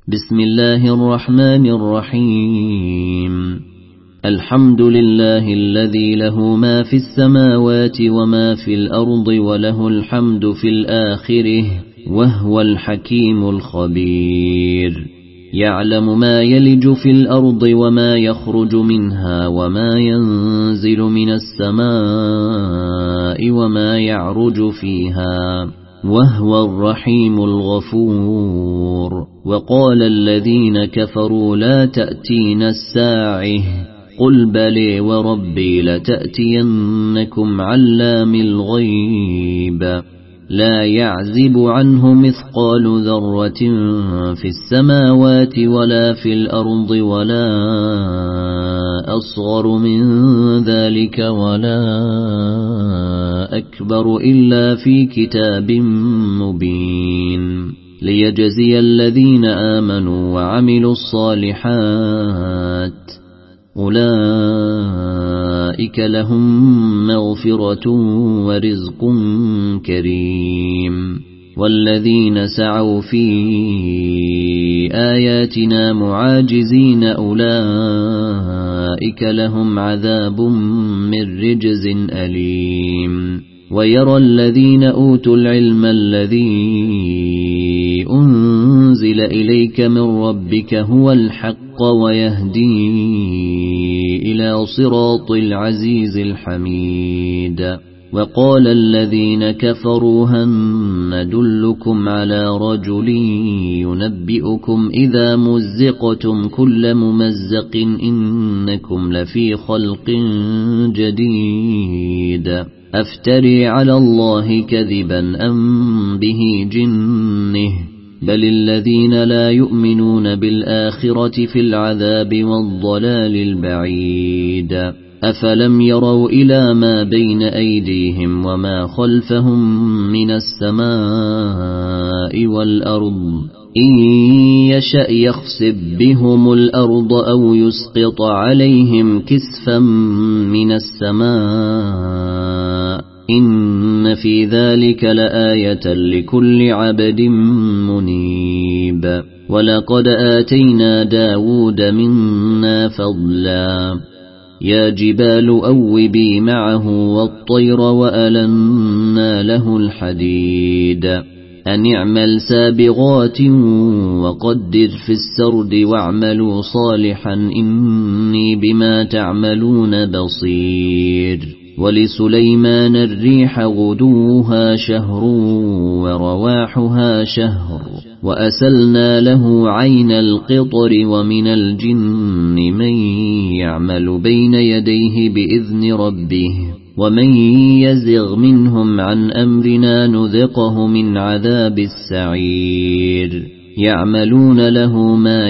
بسم الله الرحمن الرحيم. الحمد لله الذي له ما في السماوات وما في الأرض وله الحمد في الآخرة وهو الحكيم الخبير. يعلم ما يلج في الأرض وما يخرج منها وما ينزل من السماء وما يعرج فيها وهو الرحيم الغفور. وقال الذين كفروا لا تأتين الساعة قل بلى وربي لتأتينكم علام الغيب لا يعزب عنه مثقال ذرة في السماوات ولا في الأرض ولا أصغر من ذلك ولا أكبر إلا في كتاب مبين ليجزي الذين آمنوا وعملوا الصالحات أولئك لهم مغفرة ورزق كريم. والذين سعوا في آياتنا معاجزين أولئك لهم عذاب من رجز أليم. ويرى الذين أوتوا العلم الذي أنزل إليك من ربك هو الحق ويهدي إلى صراط العزيز الحميد. وقال الذين كفروا هل ندلكم على رجل ينبئكم إذا مزقتم كل ممزق إنكم لفي خلق جديد أفتري على الله كذبا أم به جنه بل الذين لا يؤمنون بالآخرة في العذاب والضلال البعيد. أفلم يروا إلى ما بين أيديهم وما خلفهم من السماء والأرض إن يشأ يخسف بهم الأرض أو يسقط عليهم كسفا من السماء إن في ذلك لآية لكل عبد منيب. ولقد آتينا داود منا فضلا يا جبال أوبي معه والطير وألنا له الحديد أن اعمل سابغات وقدر في السرد واعملوا صالحا إني بما تعملون بصير. ولسليمان الريح غدوها شهر ورواحها شهر وأسلنا له عين القطر ومن الجن من يعمل بين يديه بإذن ربه ومن يزغ منهم عن أمرنا نذقه من عذاب السعير. يعملون له ما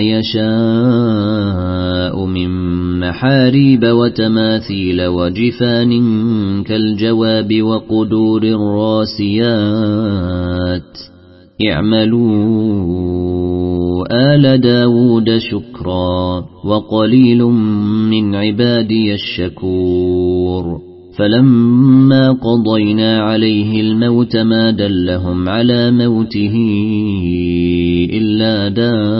يشاء من محاريب وتماثيل وجفان كالجواب وقدور الراسيات اعملوا آل داود شكرا وقليل من عبادي الشكور. فلما قضينا عليه الموت ما دلهم على موته إلا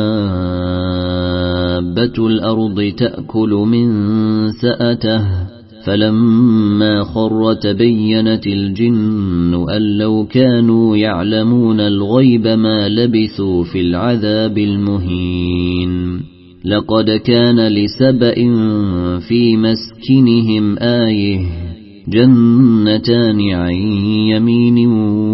دابة الأرض تأكل من سأته فلما خر تبينت الجن أن لو كانوا يعلمون الغيب ما لبثوا في العذاب المهين. لقد كان لسبأ في مسكنهم آية جنتان عن يمين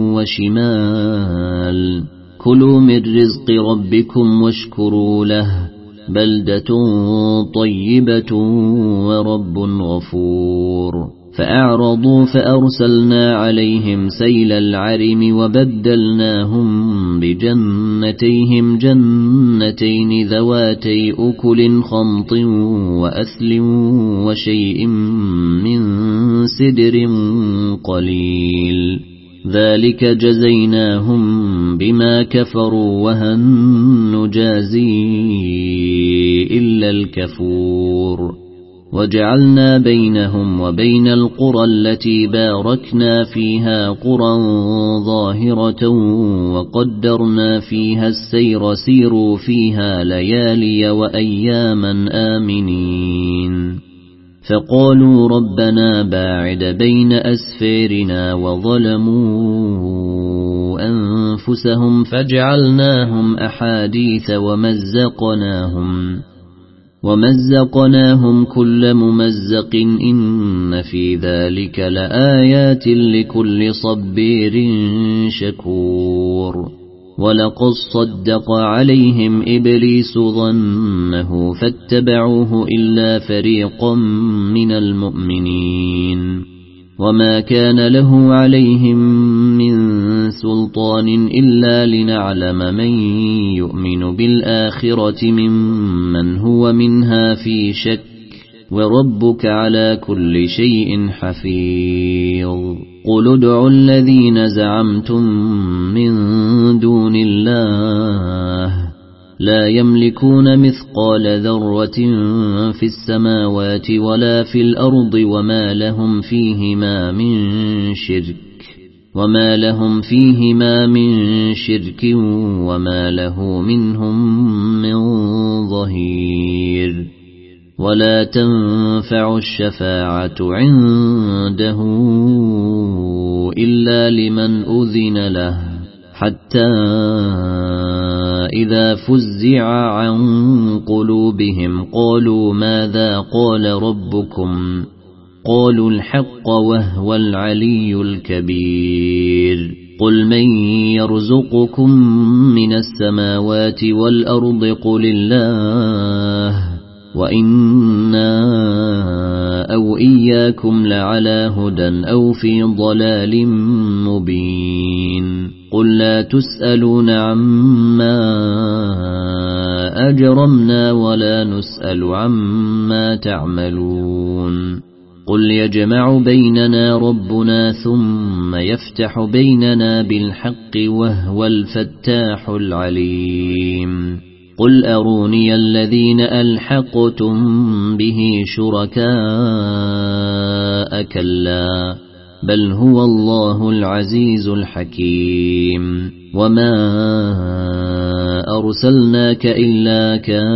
وشمال كلوا من رزق ربكم واشكروا له بلدة طيبة ورب غفور. فأعرضوا فأرسلنا عليهم سيل العرم وبدلناهم بجنتيهم جنتين ذواتي أكل خمط وأثل وشيء من سدر قليل ذلك جزيناهم بما كفروا وهل نجازي إلا الكفور. وجعلنا بينهم وبين القرى التي باركنا فيها قرى ظاهرة وقدرنا فيها السير سيروا فيها ليالي وأياما آمنين فقالوا ربنا باعد بين أسفارنا وظلموا أنفسهم فجعلناهم أحاديث ومزقناهم كل ممزق إن في ذلك لآيات لكل صبير شكور ولقد صدق عليهم إبليس ظنه فاتبعوه إلا فريقا من المؤمنين وما كان له عليهم من سلطان إلا لنعلم من يؤمن بالآخرة ممن هو منها في شك وربك على كل شيء حفيظ قل ادعوا الذين زعمتم من دون الله لا يملكون مثقال ذرة في السماوات ولا في الأرض وما لهم فيهما من شرك وما له منهم من ظهير ولا تنفع الشفاعة عنده إلا لمن أذن له حتى إذا فزع عن قلوبهم قالوا ماذا قال ربكم قالوا الحق وهو العلي الكبير قل من يرزقكم من السماوات والأرض قل الله وإنا أو إياكم لعلى هدى أو في ضلال مبين قل لا تسألون عما أجرمنا ولا نسأل عما تعملون قل يجمع بيننا ربنا ثم يفتح بيننا بالحق وهو الفتاح العليم قل أروني الذين ألحقتم به شركاء كلا بل هو الله العزيز الحكيم وما أرسلناك إلا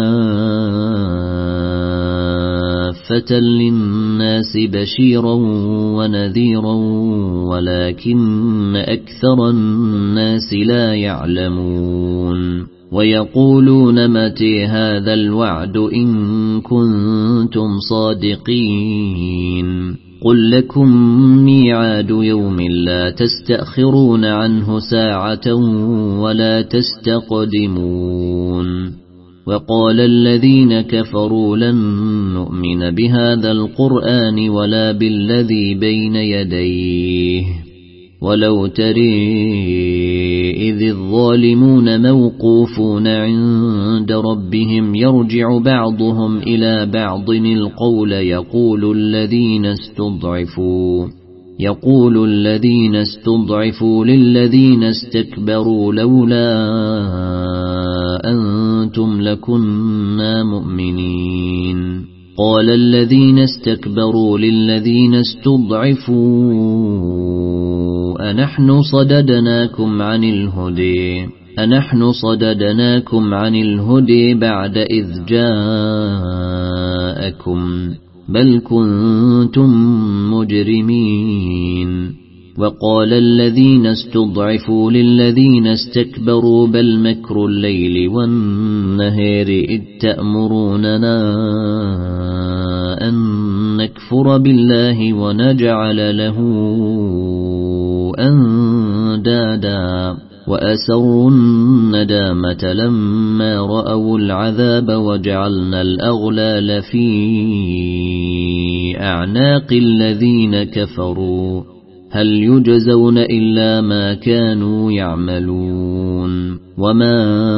كافة للناس بشيرا ونذيرا ولكن أكثر الناس لا يعلمون ويقولون متى هذا الوعد إن كنتم صادقين قل لكم ميعاد يوم لا تستأخرون عنه ساعة ولا تستقدمون وقال الذين كفروا لن نؤمن بهذا القرآن ولا بالذي بين يديه ولو ترى إذ الظالمون موقوفون عند ربهم يرجع بعضهم إلى بعض القول يقول الذين استضعفوا للذين استكبروا لولا أنتم لكنا مؤمنين قال الذين استكبروا للذين استضعفوا أنحن صددناكم عن الهدى بعد إذ جاءكم بل كنتم مجرمين وقال الذين استضعفوا للذين استكبروا بل مكر الليل والنهار إذ تأمروننا أن نكفر بالله ونجعل له أندادا وأسروا الندامة لما رأوا العذاب وجعلنا الأغلال في أعناق الذين كفروا هل يجزون إلا ما كانوا يعملون وما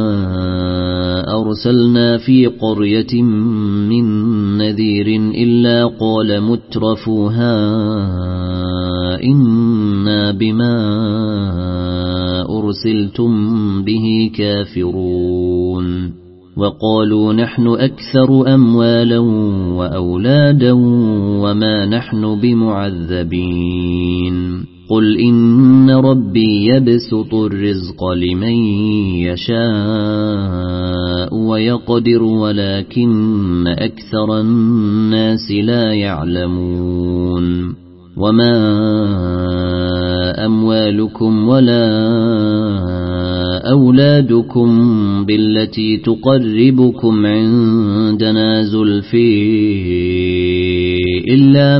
أرسلنا في قرية من نذير إلا قال مترفوها إنا بما أرسلتم به كافرون وقالوا نحن أكثر أموالا وأولادا وما نحن بمعذبين قل إن ربي يبسط الرزق لمن يشاء ويقدر ولكن أكثر الناس لا يعلمون وما أموالكم ولا أولادكم بالتي تقربكم عندنا زلفي إلا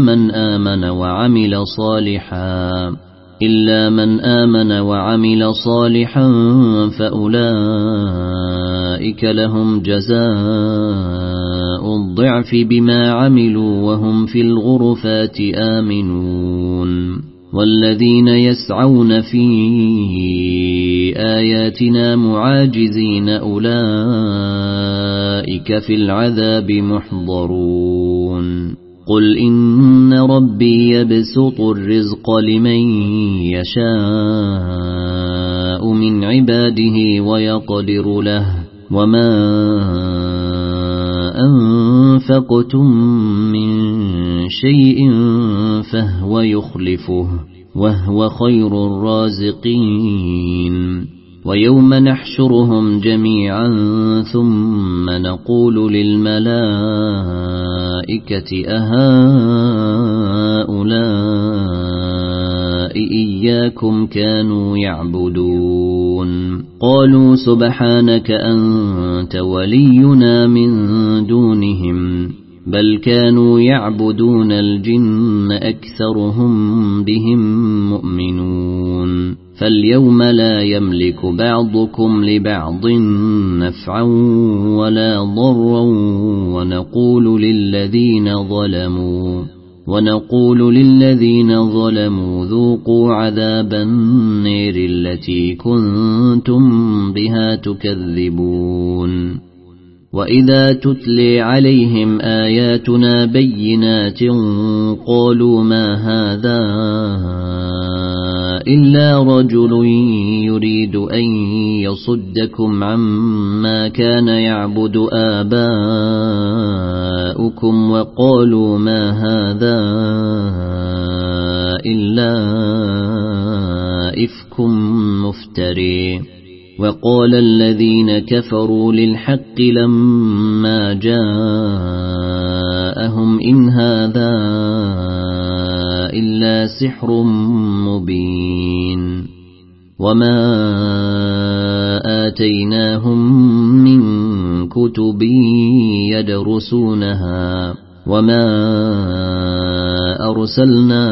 من آمن وعمل صالحا فأولئك لهم جزاء الضعف بما عملوا وهم في الغرفات آمنون والذين يسعون في آياتنا معاجزين أولئك في العذاب محضرون قل إن ربي يبسط الرزق لمن يشاء من عباده ويقدر له وما أنفقتم من شيء فهو يخلفه وهو خير الرازقين ويوم نحشرهم جميعا ثم نقول للملائكة أهؤلاء إياكم كانوا يعبدون قالوا سبحانك أنت ولينا من دونهم بل كانوا يعبدون الجن أكثرهم بهم مؤمنون فاليوم لا يملك بعضكم لبعض نفعا ولا ضرا ونقول للذين ظلموا ذوقوا عذاب النير التي كنتم بها تكذبون وإذا تتلي عليهم آياتنا بينات قالوا ما هذا إلا رجل يريد أن يصدكم عما كان يعبد آباؤكم وقالوا ما هذا إلا إفك مفتري وقال الذين كفروا للحق لما جاءهم إن هذا إلا سحر مبين وما آتيناهم من كتب يدرسونها وما أرسلنا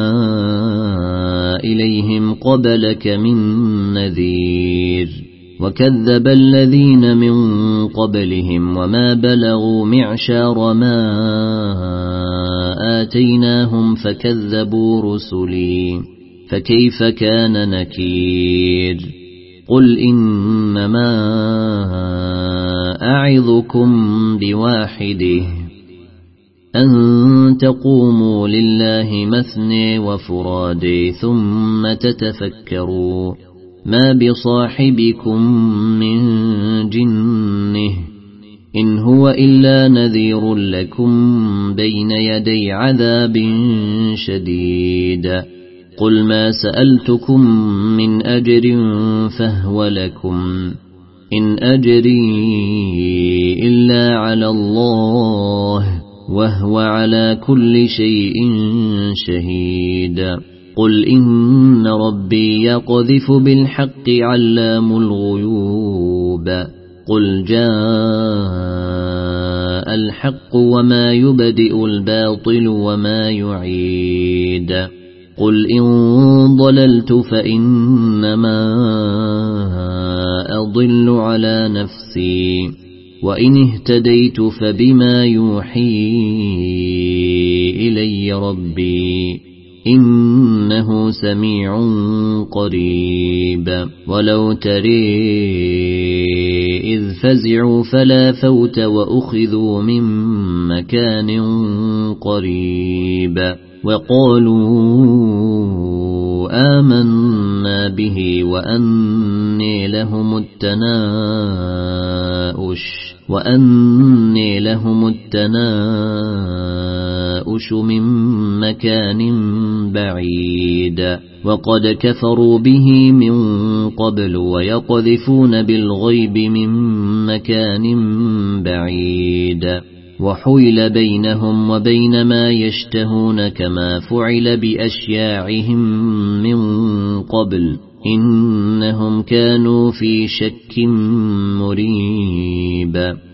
إليهم قبلك من نذير وكذب الذين من قبلهم وما بلغوا معشار ما آتيناهم فكذبوا رسلي فكيف كان نكير قل إنما أعظكم بواحده أن تقوموا لله مثني وفرادي ثم تتفكروا ما بصاحبكم من جنه إن هو إلا نذير لكم بين يدي عذاب شديد قل ما سألتكم من أجر فهو لكم إن أجري إلا على الله وهو على كل شيء شهيد قل إن ربي يقذف بالحق علام الغيوب قل جاء الحق وما يبدئ الباطل وما يعيد قل إن ضللت فإنما أضل على نفسي وإن اهتديت فبما يوحي إلي ربي إنه سميع قريب ولو تري إذ فزعوا فلا فوت وأخذوا من مكان قريب وقالوا آمنا ما به وأني لهم التناؤش من مكان بعيد وقد كفروا به من قبل ويقذفون بالغيب من مكان بعيد وحيل بينهم وبين ما يشتهون كما فعل بأشياعهم من قبل إنهم كانوا في شك مريب